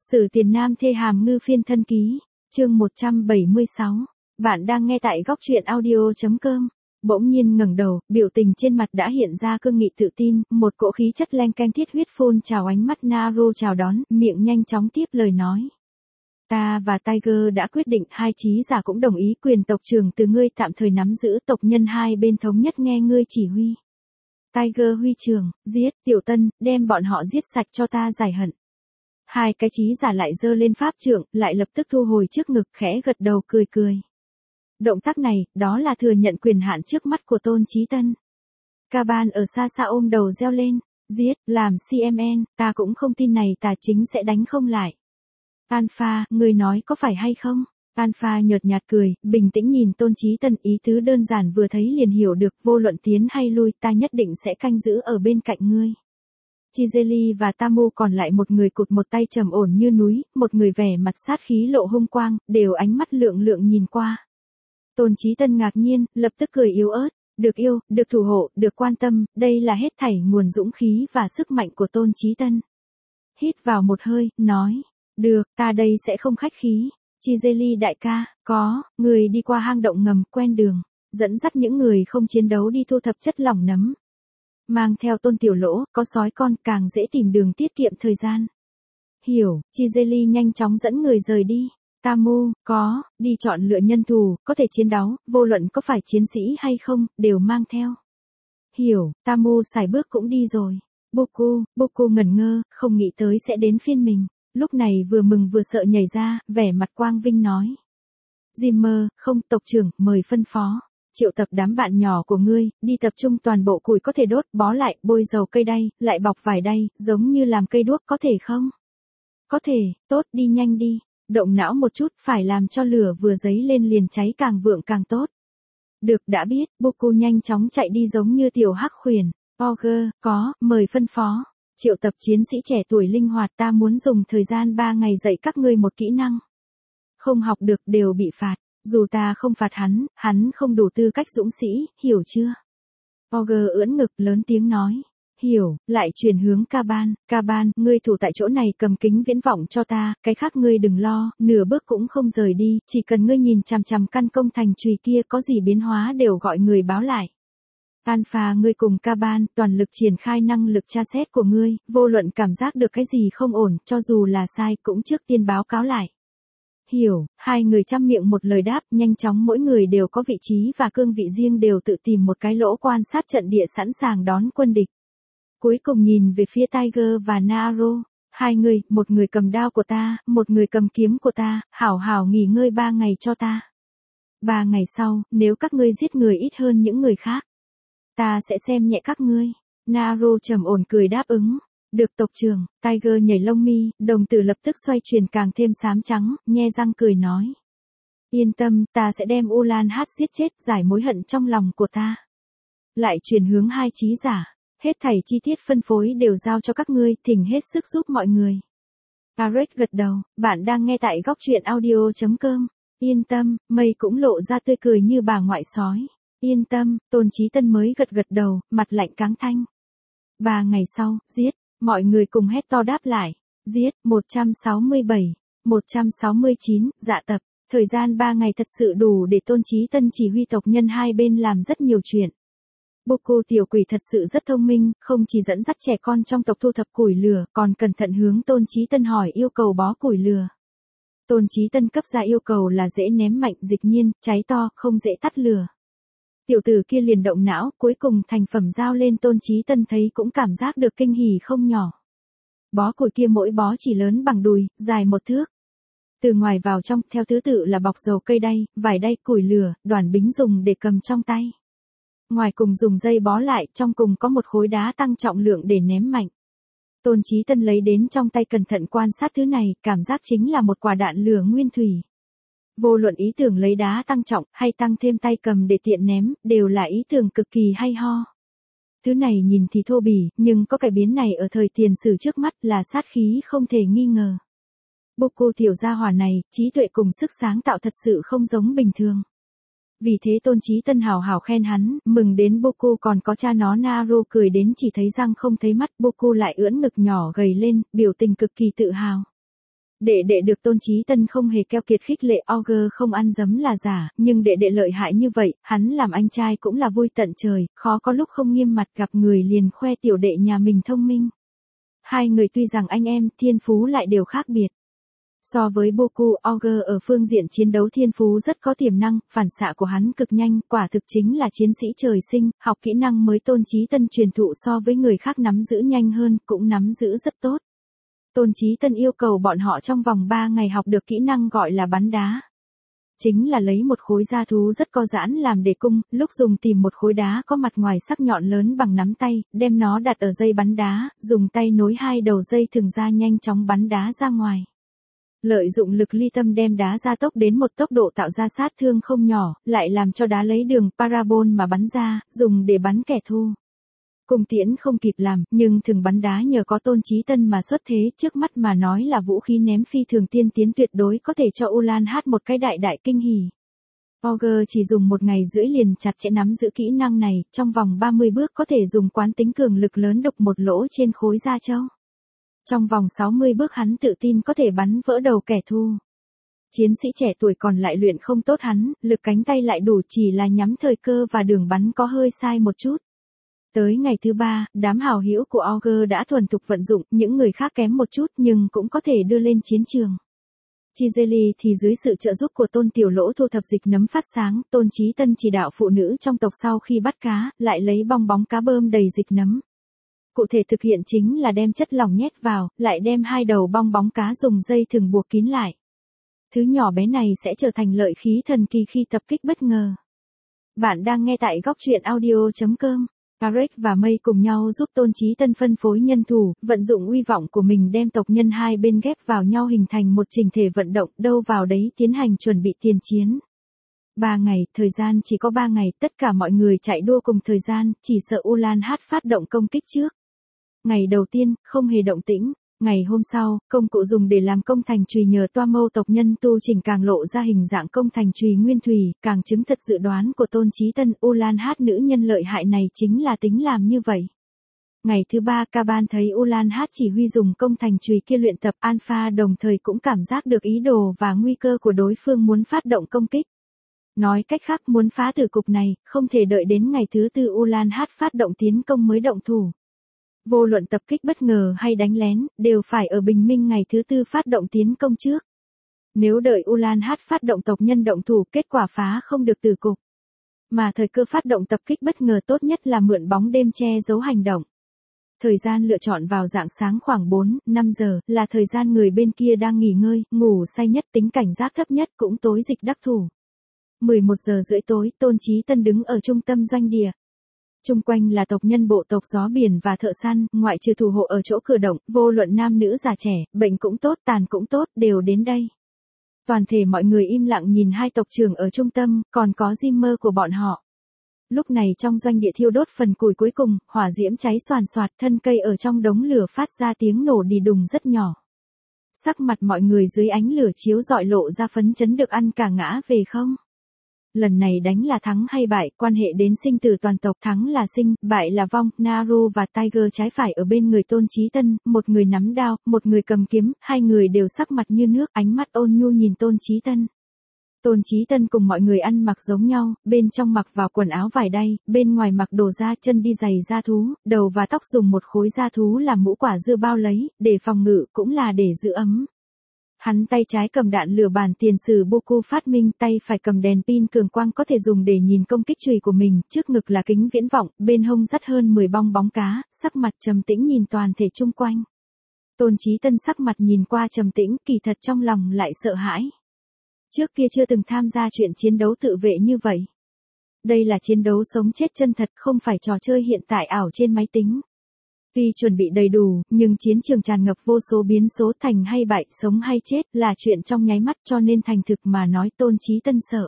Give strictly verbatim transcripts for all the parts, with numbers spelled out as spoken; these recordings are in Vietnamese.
Sử Tiền Nam thê hàm ngư phiên thân ký, chương một trăm bảy mươi sáu. Bạn đang nghe tại góc truyện audio chấm com. Bỗng nhiên ngẩng đầu, biểu tình trên mặt đã hiện ra cương nghị tự tin, một cỗ khí chất leng keng thiết huyết phun trào ánh mắt Naru chào đón, miệng nhanh chóng tiếp lời nói. Ta và Tiger đã quyết định, hai chí giả cũng đồng ý, quyền tộc trưởng từ ngươi tạm thời nắm giữ, tộc nhân hai bên thống nhất nghe ngươi chỉ huy. Tiger huy trưởng, giết, Tiểu Tân, đem bọn họ giết sạch cho ta giải hận. Hai cái chí giả lại giơ lên pháp trượng, lại lập tức thu hồi trước ngực, khẽ gật đầu cười cười. Động tác này, đó là thừa nhận quyền hạn trước mắt của Tôn Chí Tân. Caban ở xa xa ôm đầu reo lên, giết, làm xê em en, ta cũng không tin này tà chính sẽ đánh không lại. Alpha, người nói có phải hay không? Alpha nhợt nhạt cười, bình tĩnh nhìn Tôn Chí Tân, ý tứ đơn giản vừa thấy liền hiểu được, vô luận tiến hay lui, ta nhất định sẽ canh giữ ở bên cạnh ngươi. Chizeli và Tamu còn lại một người cụt một tay trầm ổn như núi, một người vẻ mặt sát khí lộ hung quang, đều ánh mắt lượng lượng nhìn qua. Tôn Chí Tân ngạc nhiên, lập tức cười yếu ớt, được yêu, được thủ hộ, được quan tâm, đây là hết thảy nguồn dũng khí và sức mạnh của Tôn Chí Tân. Hít vào một hơi, nói, được, ta đây sẽ không khách khí. Chizeli đại ca, có, người đi qua hang động ngầm, quen đường, dẫn dắt những người không chiến đấu đi thu thập chất lỏng nấm. Mang theo Tôn Tiểu Lỗ, có sói con, càng dễ tìm đường tiết kiệm thời gian. Hiểu, Chizeli nhanh chóng dẫn người rời đi. Tamu, có, đi chọn lựa nhân thù, có thể chiến đấu, vô luận có phải chiến sĩ hay không, đều mang theo. Hiểu, Tamu xài bước cũng đi rồi. Boku, Boku ngẩn ngơ, không nghĩ tới sẽ đến phiên mình. Lúc này vừa mừng vừa sợ nhảy ra, vẻ mặt quang vinh nói. Jimmer, không, tộc trưởng, mời phân phó. Triệu tập đám bạn nhỏ của ngươi, đi tập trung toàn bộ củi có thể đốt, bó lại, bôi dầu cây đay, lại bọc vải đay, giống như làm cây đuốc, có thể không? Có thể, tốt, đi nhanh đi. Động não một chút, phải làm cho lửa vừa dấy lên liền cháy càng vượng càng tốt. Được, đã biết, Boku nhanh chóng chạy đi giống như tiểu hắc khuyển. Ogre, có, mời phân phó. Triệu tập chiến sĩ trẻ tuổi linh hoạt, ta muốn dùng thời gian ba ngày dạy các ngươi một kỹ năng. Không học được đều bị phạt, dù ta không phạt hắn, hắn không đủ tư cách dũng sĩ, hiểu chưa? Ogre ưỡn ngực lớn tiếng nói. Hiểu, lại chuyển hướng Caban, Caban, ngươi thủ tại chỗ này cầm kính viễn vọng cho ta, cái khác ngươi đừng lo, nửa bước cũng không rời đi, chỉ cần ngươi nhìn chằm chằm căn công thành chùy kia có gì biến hóa đều gọi người báo lại. Alpha, ngươi cùng Caban, toàn lực triển khai năng lực tra xét của ngươi, vô luận cảm giác được cái gì không ổn, cho dù là sai cũng trước tiên báo cáo lại. Hiểu, hai người chăm miệng một lời đáp, nhanh chóng mỗi người đều có vị trí và cương vị riêng, đều tự tìm một cái lỗ quan sát trận địa sẵn sàng đón quân địch. Cuối cùng nhìn về phía Tiger và Naru, hai người, một người cầm đao của ta, một người cầm kiếm của ta, hảo hảo nghỉ ngơi ba ngày cho ta. Ba ngày sau, nếu các ngươi giết người ít hơn những người khác, ta sẽ xem nhẹ các ngươi. Naru trầm ổn cười đáp ứng. Được tộc trưởng. Tiger nhảy lông mi, đồng tử lập tức xoay chuyển càng thêm xám trắng, nhe răng cười nói. Yên tâm, ta sẽ đem Ulan Hát giết chết, giải mối hận trong lòng của ta. Lại chuyển hướng hai chí giả. Hết thảy chi tiết phân phối đều giao cho các ngươi, thỉnh hết sức giúp mọi người. Gareth gật đầu, bạn đang nghe tại góc truyện audio chấm com. Yên tâm, mây cũng lộ ra tươi cười như bà ngoại sói. Yên tâm, Tôn Chí Tân mới gật gật đầu, mặt lạnh cáng thanh. Ba ngày sau, giết, mọi người cùng hét to đáp lại. Giết, một trăm sáu mươi bảy, một trăm sáu mươi chín, dạ tập. Thời gian ba ngày thật sự đủ để Tôn Chí Tân chỉ huy tộc nhân hai bên làm rất nhiều chuyện. Boku tiểu quỷ thật sự rất thông minh, không chỉ dẫn dắt trẻ con trong tộc thu thập củi lửa, còn cẩn thận hướng Tôn Chí Tân hỏi yêu cầu bó củi lửa. Tôn Chí Tân cấp ra yêu cầu là dễ ném mạnh, dịch nhiên, cháy to, không dễ tắt lửa. Tiểu tử kia liền động não, cuối cùng thành phẩm giao lên, Tôn Chí Tân thấy cũng cảm giác được kinh hỉ không nhỏ. Bó củi kia mỗi bó chỉ lớn bằng đùi, dài một thước. Từ ngoài vào trong, theo thứ tự là bọc dầu cây đay, vải đay, củi lửa, đoàn bính dùng để cầm trong tay. Ngoài cùng dùng dây bó lại, trong cùng có một khối đá tăng trọng lượng để ném mạnh. Tôn Chí Tân lấy đến trong tay cẩn thận quan sát thứ này, cảm giác chính là một quả đạn lửa nguyên thủy. Vô luận ý tưởng lấy đá tăng trọng, hay tăng thêm tay cầm để tiện ném, đều là ý tưởng cực kỳ hay ho. Thứ này nhìn thì thô bỉ, nhưng có cải biến này ở thời tiền sử trước mắt là sát khí không thể nghi ngờ. Boku tiểu gia hỏa này, trí tuệ cùng sức sáng tạo thật sự không giống bình thường. Vì thế Tôn Chí Tân hào hào khen hắn, mừng đến Boku còn có cha nó Naru cười đến chỉ thấy răng không thấy mắt, Boku lại ưỡn ngực nhỏ gầy lên, biểu tình cực kỳ tự hào. Đệ đệ được Tôn Chí Tân không hề keo kiệt khích lệ, Auger không ăn dấm là giả, nhưng đệ đệ lợi hại như vậy, hắn làm anh trai cũng là vui tận trời, khó có lúc không nghiêm mặt gặp người liền khoe tiểu đệ nhà mình thông minh. Hai người tuy rằng anh em, thiên phú lại đều khác biệt. So với Boku, Auger ở phương diện chiến đấu thiên phú rất có tiềm năng, phản xạ của hắn cực nhanh, quả thực chính là chiến sĩ trời sinh, học kỹ năng mới Tôn Chí Tân truyền thụ so với người khác nắm giữ nhanh hơn, cũng nắm giữ rất tốt. Tôn Chí Tân yêu cầu bọn họ trong vòng ba ngày học được kỹ năng gọi là bắn đá. Chính là lấy một khối da thú rất co giãn làm để cung, lúc dùng tìm một khối đá có mặt ngoài sắc nhọn lớn bằng nắm tay, đem nó đặt ở dây bắn đá, dùng tay nối hai đầu dây thừng ra nhanh chóng bắn đá ra ngoài. Lợi dụng lực ly tâm đem đá gia tốc đến một tốc độ tạo ra sát thương không nhỏ, lại làm cho đá lấy đường parabol mà bắn ra, dùng để bắn kẻ thù. Cung tiễn không kịp làm, nhưng thường bắn đá nhờ có Tôn Chí Tân mà xuất thế, trước mắt mà nói là vũ khí ném phi thường tiên tiến tuyệt đối có thể cho Ulan hát một cái đại đại kinh hỉ. Auger chỉ dùng một ngày rưỡi liền chặt chẽ nắm giữ kỹ năng này, trong vòng ba mươi bước có thể dùng quán tính cường lực lớn đục một lỗ trên khối da trâu. Trong vòng sáu mươi bước hắn tự tin có thể bắn vỡ đầu kẻ thù. Chiến sĩ trẻ tuổi còn lại luyện không tốt hắn, lực cánh tay lại đủ chỉ là nhắm thời cơ và đường bắn có hơi sai một chút. Tới ngày thứ ba, đám hào hữu của Auger đã thuần thục vận dụng, những người khác kém một chút nhưng cũng có thể đưa lên chiến trường. Chizeli thì dưới sự trợ giúp của Tôn Tiểu Lỗ thu thập dịch nấm phát sáng, Tôn Chí Tân chỉ đạo phụ nữ trong tộc sau khi bắt cá, lại lấy bong bóng cá bơm đầy dịch nấm. Cụ thể thực hiện chính là đem chất lỏng nhét vào, lại đem hai đầu bong bóng cá dùng dây thừng buộc kín lại. Thứ nhỏ bé này sẽ trở thành lợi khí thần kỳ khi tập kích bất ngờ. Bạn đang nghe tại góc truyện audio chấm com. Tarek và Mây cùng nhau giúp Tôn Chí Tân phân phối nhân thủ, vận dụng uy vọng của mình đem tộc nhân hai bên ghép vào nhau hình thành một trình thể vận động, đâu vào đấy tiến hành chuẩn bị tiền chiến. Ba ngày, thời gian chỉ có ba ngày, tất cả mọi người chạy đua cùng thời gian, chỉ sợ Ulan hát phát động công kích trước. Ngày đầu tiên, không hề động tĩnh. Ngày hôm sau, công cụ dùng để làm công thành chùy nhờ toa mâu tộc nhân tu chỉnh càng lộ ra hình dạng công thành chùy nguyên thủy, càng chứng thật dự đoán của Tôn Chí Tân, Ulan hát nữ nhân lợi hại này chính là tính làm như vậy. Ngày thứ ba, Kaban thấy Ulan hát chỉ huy dùng công thành chùy kia luyện tập Alpha đồng thời cũng cảm giác được ý đồ và nguy cơ của đối phương muốn phát động công kích. Nói cách khác muốn phá tử cục này, không thể đợi đến ngày thứ tư Ulan hát phát động tiến công mới động thủ. Vô luận tập kích bất ngờ hay đánh lén, đều phải ở bình minh ngày thứ tư phát động tiến công trước. Nếu đợi Ulan hát phát động tộc nhân động thủ, kết quả phá không được tử cục. Mà thời cơ phát động tập kích bất ngờ tốt nhất là mượn bóng đêm che giấu hành động. Thời gian lựa chọn vào rạng sáng khoảng bốn, năm giờ, là thời gian người bên kia đang nghỉ ngơi, ngủ say nhất, tính cảnh giác thấp nhất, cũng tối dịch đắc thủ. mười một giờ rưỡi tối, Tôn Chí Tân đứng ở trung tâm doanh địa. Trung quanh là tộc nhân bộ tộc gió biển và thợ săn, ngoại trừ thủ hộ ở chỗ cửa động, vô luận nam nữ già trẻ, bệnh cũng tốt, tàn cũng tốt, đều đến đây. Toàn thể mọi người im lặng nhìn hai tộc trưởng ở trung tâm, còn có Jimmer của bọn họ. Lúc này trong doanh địa thiêu đốt phần củi cuối cùng, hỏa diễm cháy xoàn xoạt, thân cây ở trong đống lửa phát ra tiếng nổ đi đùng rất nhỏ. Sắc mặt mọi người dưới ánh lửa chiếu rọi lộ ra phấn chấn được ăn cả ngã về không. Lần này đánh là thắng hay bại, quan hệ đến sinh tử toàn tộc, thắng là sinh, bại là vong. Naru và Tiger trái phải ở bên người Tôn Chí Tân, một người nắm đao, một người cầm kiếm, hai người đều sắc mặt như nước, ánh mắt ôn nhu nhìn Tôn Chí Tân. Tôn Chí Tân cùng mọi người ăn mặc giống nhau, bên trong mặc vào quần áo vải đay, bên ngoài mặc đồ da, chân đi giày da thú, đầu và tóc dùng một khối da thú làm mũ quả dưa bao lấy, để phòng ngự, cũng là để giữ ấm. Hắn tay trái cầm đạn lửa bản tiền sử Boku phát minh, tay phải cầm đèn pin cường quang có thể dùng để nhìn công kích chùy của mình, trước ngực là kính viễn vọng, bên hông dắt hơn mười bong bóng cá, sắc mặt trầm tĩnh nhìn toàn thể chung quanh. Tôn Chí Tân sắc mặt nhìn qua trầm tĩnh, kỳ thật trong lòng lại sợ hãi. Trước kia chưa từng tham gia chuyện chiến đấu tự vệ như vậy. Đây là chiến đấu sống chết chân thật, không phải trò chơi hiện tại ảo trên máy tính. Tuy chuẩn bị đầy đủ, nhưng chiến trường tràn ngập vô số biến số, thành hay bại, sống hay chết, là chuyện trong nháy mắt, cho nên thành thực mà nói Tôn Chí Tân sợ.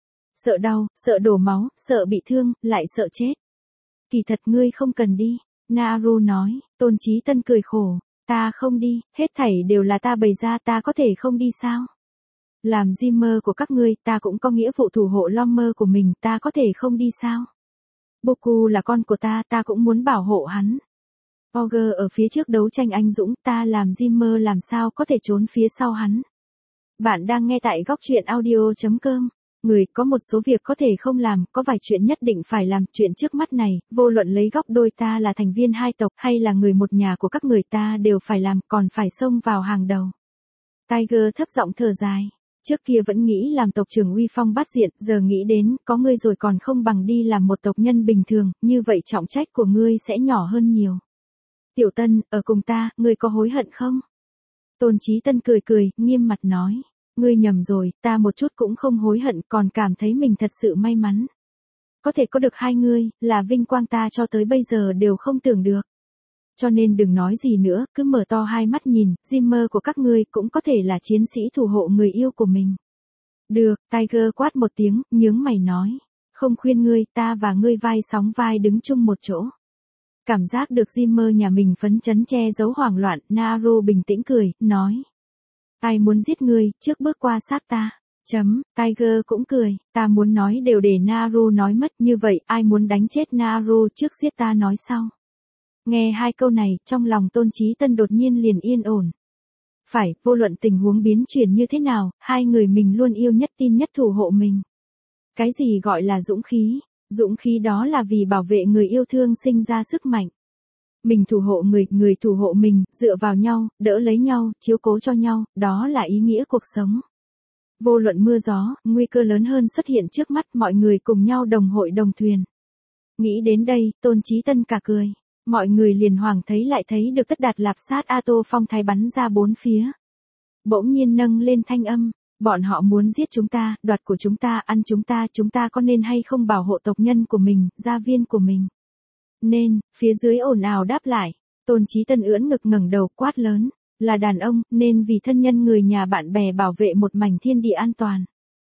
Sợ đau, sợ đổ máu, sợ bị thương, lại sợ chết. Kỳ thật ngươi không cần đi, Naru nói. Tôn Chí Tân cười khổ, ta không đi, hết thảy đều là ta bày ra, ta có thể không đi sao? Làm Jimmer của các ngươi, ta cũng có nghĩa vụ thủ hộ Lommer của mình, ta có thể không đi sao? Boku là con của ta, ta cũng muốn bảo hộ hắn. Ogre ở phía trước đấu tranh anh dũng, ta làm Jimmer làm sao có thể trốn phía sau hắn. Bạn đang nghe tại góc truyện audio.com. Người có một số việc có thể không làm, có vài chuyện nhất định phải làm. Chuyện trước mắt này, vô luận lấy góc đôi ta là thành viên hai tộc hay là người một nhà của các người ta đều phải làm, còn phải xông vào hàng đầu. Tiger thấp giọng thở dài. Trước kia vẫn nghĩ làm tộc trưởng uy phong bát diện, giờ nghĩ đến, có ngươi rồi còn không bằng đi làm một tộc nhân bình thường, như vậy trọng trách của ngươi sẽ nhỏ hơn nhiều. Tiểu Tân, ở cùng ta, ngươi có hối hận không? Tôn Chí Tân cười cười, nghiêm mặt nói. Ngươi nhầm rồi, ta một chút cũng không hối hận, còn cảm thấy mình thật sự may mắn. Có thể có được hai ngươi, là vinh quang ta cho tới bây giờ đều không tưởng được. Cho nên đừng nói gì nữa, cứ mở to hai mắt nhìn, Jimmer của các ngươi cũng có thể là chiến sĩ thủ hộ người yêu của mình. Được, Tiger quát một tiếng, nhướng mày nói. Không khuyên ngươi, ta và ngươi vai sóng vai đứng chung một chỗ. Cảm giác được Jimmer nhà mình phấn chấn che giấu hoảng loạn, Naru bình tĩnh cười, nói. Ai muốn giết ngươi, trước bước qua sát ta. Chấm, Tiger cũng cười, ta muốn nói đều để Naru nói mất, như vậy ai muốn đánh chết Naru trước giết ta nói sau. Nghe hai câu này, trong lòng Tôn Chí Tân đột nhiên liền yên ổn. Phải, vô luận tình huống biến chuyển như thế nào, hai người mình luôn yêu nhất tin nhất thủ hộ mình. Cái gì gọi là dũng khí? Dũng khí đó là vì bảo vệ người yêu thương sinh ra sức mạnh. Mình thủ hộ người, người thủ hộ mình, dựa vào nhau, đỡ lấy nhau, chiếu cố cho nhau, đó là ý nghĩa cuộc sống. Vô luận mưa gió, nguy cơ lớn hơn xuất hiện trước mắt, mọi người cùng nhau đồng hội đồng thuyền. Nghĩ đến đây, Tôn Chí Tân cả cười. Mọi người liền hoàng thấy lại thấy được Tất Đạt Lạp Sát A Tô phong thái bắn ra bốn phía. Bỗng nhiên nâng lên thanh âm, bọn họ muốn giết chúng ta, đoạt của chúng ta, ăn chúng ta, chúng ta có nên hay không bảo hộ tộc nhân của mình, gia viên của mình. Nên, phía dưới ồn ào đáp lại, Tôn Chí Tân ưỡn ngực ngẩng đầu quát lớn, là đàn ông, nên vì thân nhân người nhà bạn bè bảo vệ một mảnh thiên địa an toàn.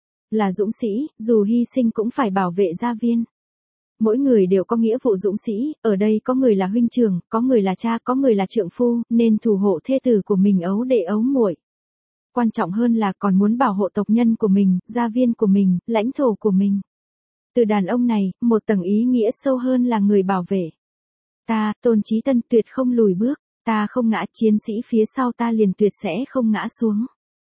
Là dũng sĩ, dù hy sinh cũng phải bảo vệ gia viên. Mỗi người đều có nghĩa vụ dũng sĩ, ở đây có người là huynh trưởng, có người là cha, có người là trượng phu, nên thủ hộ thê tử của mình ấu đệ ấu muội. Quan trọng hơn là còn muốn bảo hộ tộc nhân của mình, gia viên của mình, lãnh thổ của mình. Từ đàn ông này, một tầng ý nghĩa sâu hơn là người bảo vệ. Ta, Tôn Chí Tân tuyệt không lùi bước, ta không ngã, chiến sĩ phía sau ta liền tuyệt sẽ không ngã xuống.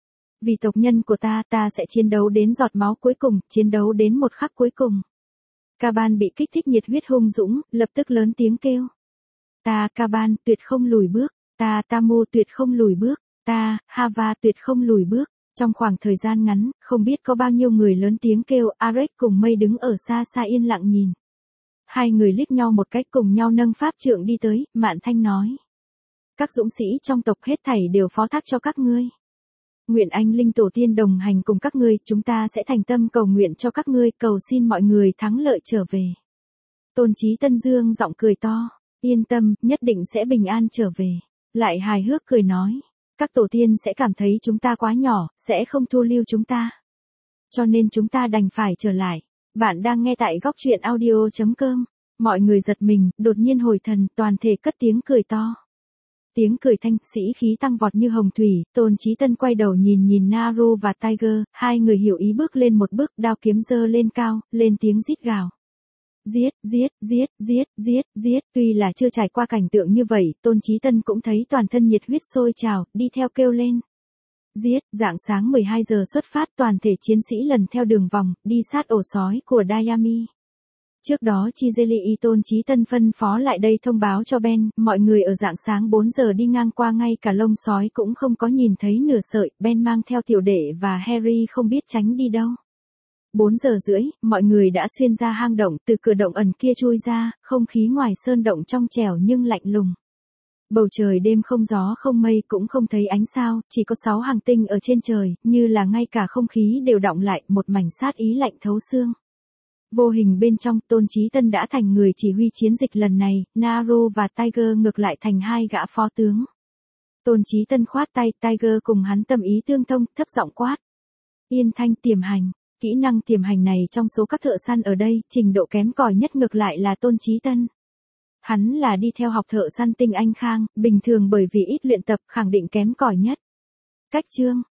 Vì tộc nhân của ta, ta sẽ chiến đấu đến giọt máu cuối cùng, chiến đấu đến một khắc cuối cùng. Caban bị kích thích nhiệt huyết hung dũng, lập tức lớn tiếng kêu. Ta, Caban, tuyệt không lùi bước, ta, Tamu tuyệt không lùi bước, ta, Hava tuyệt không lùi bước. Trong khoảng thời gian ngắn, không biết có bao nhiêu người lớn tiếng kêu, Arek cùng Mây đứng ở xa xa yên lặng nhìn. Hai người liếc nhau một cách cùng nhau nâng pháp trượng đi tới, Mạn Thanh nói. Các dũng sĩ trong tộc hết thảy đều phó thác cho các ngươi. Nguyện anh linh tổ tiên đồng hành cùng các ngươi, chúng ta sẽ thành tâm cầu nguyện cho các ngươi, cầu xin mọi người thắng lợi trở về. Tôn Chí Tân dương giọng cười to, yên tâm, nhất định sẽ bình an trở về. Lại hài hước cười nói, các tổ tiên sẽ cảm thấy chúng ta quá nhỏ, sẽ không thu lưu chúng ta. Cho nên chúng ta đành phải trở lại. Bạn đang nghe tại góc truyện audio.com. Mọi người giật mình, đột nhiên hồi thần, toàn thể cất tiếng cười to. Tiếng cười thanh, sĩ khí tăng vọt như hồng thủy, Tôn Chí Tân quay đầu nhìn nhìn Naru và Tiger, hai người hiểu ý bước lên một bước, đao kiếm giơ lên cao, lên tiếng rít gào. Giết, giết, giết, giết, giết, giết, tuy là chưa trải qua cảnh tượng như vậy, Tôn Chí Tân cũng thấy toàn thân nhiệt huyết sôi trào, đi theo kêu lên. Giết, rạng sáng mười hai giờ xuất phát, toàn thể chiến sĩ lần theo đường vòng, đi sát ổ sói của Dayami. Trước đó Chizeli Tôn Chí Tân phân phó lại đây thông báo cho Ben, mọi người ở rạng sáng bốn giờ đi ngang qua ngay cả lông sói cũng không có nhìn thấy nửa sợi, Ben mang theo tiểu đệ và Harry không biết tránh đi đâu. bốn giờ rưỡi, mọi người đã xuyên ra hang động, từ cửa động ẩn kia chui ra, không khí ngoài sơn động trong trẻo nhưng lạnh lùng. Bầu trời đêm không gió không mây cũng không thấy ánh sao, chỉ có sáu hàng tinh ở trên trời, như là ngay cả không khí đều đọng lại, một mảnh sát ý lạnh thấu xương. Vô hình bên trong, Tôn Chí Tân đã thành người chỉ huy chiến dịch lần này, Naru và Tiger ngược lại thành hai gã phó tướng. Tôn Chí Tân khoát tay, Tiger cùng hắn tâm ý tương thông, thấp giọng quát. Yên thanh tiềm hành. Kỹ năng tiềm hành này trong số các thợ săn ở đây, trình độ kém cỏi nhất ngược lại là Tôn Chí Tân. Hắn là đi theo học thợ săn tinh anh Khang, bình thường bởi vì ít luyện tập khẳng định kém cỏi nhất. Cách chương,